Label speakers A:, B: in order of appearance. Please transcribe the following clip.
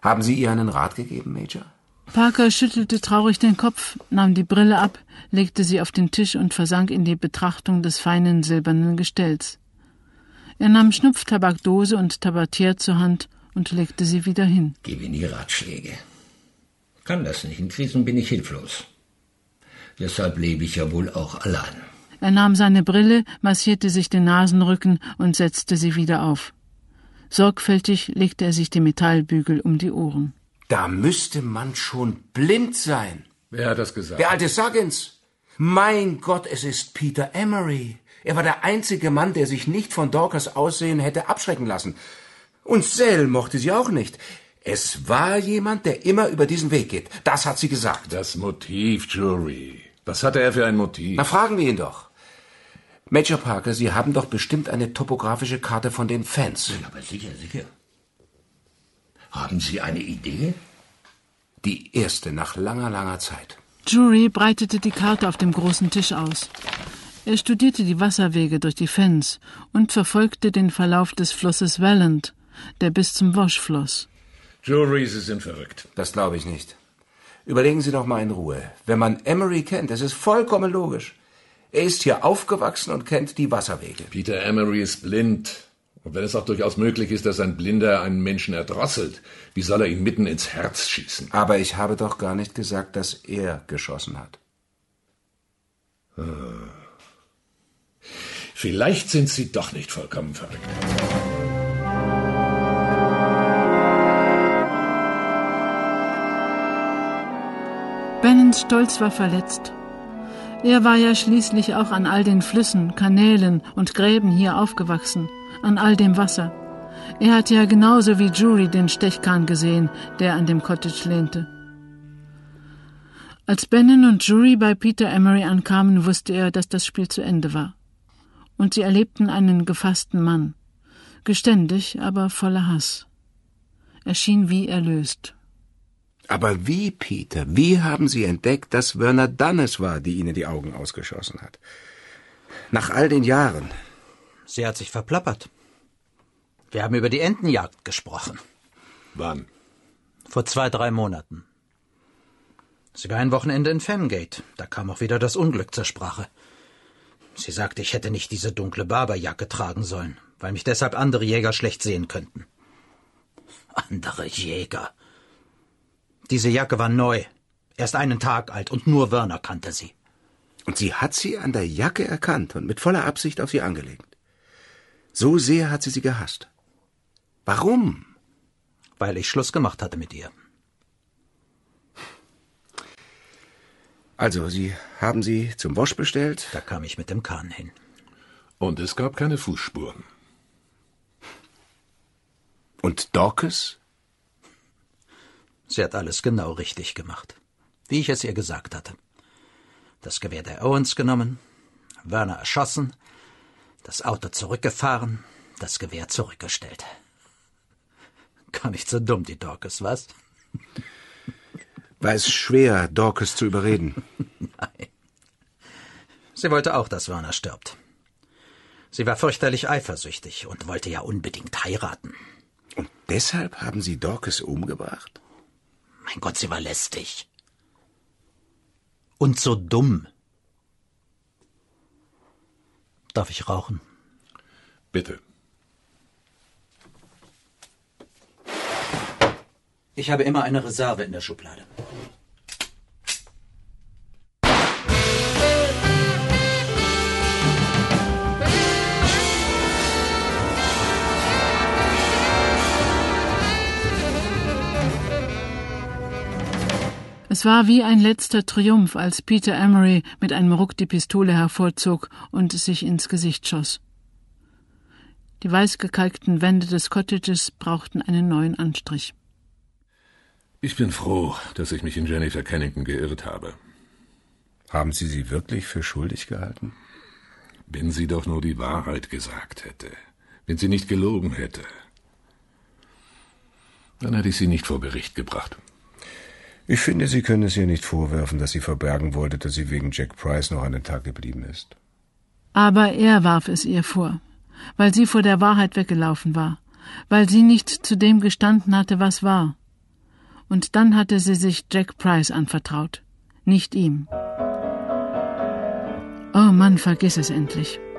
A: Haben Sie ihr einen Rat gegeben, Major?
B: Parker schüttelte traurig den Kopf, nahm die Brille ab, legte sie auf den Tisch und versank in die Betrachtung des feinen silbernen Gestells. Er nahm Schnupftabakdose und Tabatier zur Hand und legte sie wieder hin.
C: Gebe nie Ratschläge. Kann das nicht. In Krisen bin ich hilflos. Deshalb lebe ich ja wohl auch allein.
B: Er nahm seine Brille, massierte sich den Nasenrücken und setzte sie wieder auf. Sorgfältig legte er sich die Metallbügel um die Ohren.
A: Da müsste man schon blind sein.
D: Wer hat das gesagt?
A: Der alte Suggins. Mein Gott, es ist Peter Emery. Er war der einzige Mann, der sich nicht von Dorcas Aussehen hätte abschrecken lassen. Und Sel mochte sie auch nicht. Es war jemand, der immer über diesen Weg geht. Das hat sie gesagt.
D: Das Motiv, Jury. Was hatte er für ein Motiv?
A: Na, fragen wir ihn doch. Major Parker, Sie haben doch bestimmt eine topografische Karte von den Fans.
C: Ja, aber sicher. Haben Sie eine Idee?
A: Die erste nach langer, langer Zeit.
B: Jury breitete die Karte auf dem großen Tisch aus. Er studierte die Wasserwege durch die Fens und verfolgte den Verlauf des Flusses Welland, der bis zum Wash floss.
D: Jury, Sie sind verrückt.
A: Das glaube ich nicht. Überlegen Sie doch mal in Ruhe. Wenn man Emery kennt, das ist vollkommen logisch. Er ist hier aufgewachsen und kennt die Wasserwege.
D: Peter Emery ist blind. Und wenn es auch durchaus möglich ist, dass ein Blinder einen Menschen erdrosselt, wie soll er ihn mitten ins Herz schießen?
A: Aber ich habe doch gar nicht gesagt, dass er geschossen hat.
D: Vielleicht sind Sie doch nicht vollkommen verrückt.
B: Bennons Stolz war verletzt. Er war ja schließlich auch an all den Flüssen, Kanälen und Gräben hier aufgewachsen, an all dem Wasser. Er hatte ja genauso wie Jury den Stechkahn gesehen, der an dem Cottage lehnte. Als Bennon und Jury bei Peter Emery ankamen, wusste er, dass das Spiel zu Ende war. Und sie erlebten einen gefassten Mann, geständig, aber voller Hass. Er schien wie erlöst.
A: Aber wie, Peter? Wie haben Sie entdeckt, dass Werner Dunn es war, die Ihnen die Augen ausgeschossen hat? Nach all den Jahren.
E: Sie hat sich verplappert. Wir haben über die Entenjagd gesprochen.
D: Wann?
E: Vor 2-3 Monaten. Sie war ein Wochenende in Fengate. Da kam auch wieder das Unglück zur Sprache. Sie sagte, ich hätte nicht diese dunkle Barberjacke tragen sollen, weil mich deshalb andere Jäger schlecht sehen könnten. Andere Jäger. Diese Jacke war neu, erst einen Tag alt und nur Werner kannte sie.
A: Und sie hat sie an der Jacke erkannt und mit voller Absicht auf sie angelegt. So sehr hat sie gehasst. Warum?
E: Weil ich Schluss gemacht hatte mit ihr.
A: Also, Sie haben sie zum Wasch bestellt?
E: Da kam ich mit dem Kahn hin.
D: Und es gab keine Fußspuren.
A: Und Dorcas?
E: Sie hat alles genau richtig gemacht, wie ich es ihr gesagt hatte. Das Gewehr der Owens genommen, Werner erschossen, das Auto zurückgefahren, das Gewehr zurückgestellt. Gar nicht so dumm, die Dorcas, was?
A: War es schwer, Dorcas zu überreden?
E: Nein. Sie wollte auch, dass Werner stirbt. Sie war fürchterlich eifersüchtig und wollte ja unbedingt heiraten.
A: Und deshalb haben Sie Dorcas umgebracht?
E: Mein Gott, sie war lästig. Und so dumm. Darf ich rauchen?
D: Bitte.
E: Ich habe immer eine Reserve in der Schublade.
B: Es war wie ein letzter Triumph, als Peter Emery mit einem Ruck die Pistole hervorzog und sich ins Gesicht schoss. Die weißgekalkten Wände des Cottages brauchten einen neuen Anstrich.
D: Ich bin froh, dass ich mich in Jennifer Kennington geirrt habe.
A: Haben Sie sie wirklich für schuldig gehalten?
D: Wenn sie doch nur die Wahrheit gesagt hätte. Wenn sie nicht gelogen hätte. Dann hätte ich sie nicht vor Gericht gebracht.
A: Ich finde, Sie können es ihr nicht vorwerfen, dass sie verbergen wollte, dass sie wegen Jack Price noch einen Tag geblieben ist.
B: Aber er warf es ihr vor, weil sie vor der Wahrheit weggelaufen war, weil sie nicht zu dem gestanden hatte, was war. Und dann hatte sie sich Jack Price anvertraut, nicht ihm. Oh Mann, vergiss es endlich.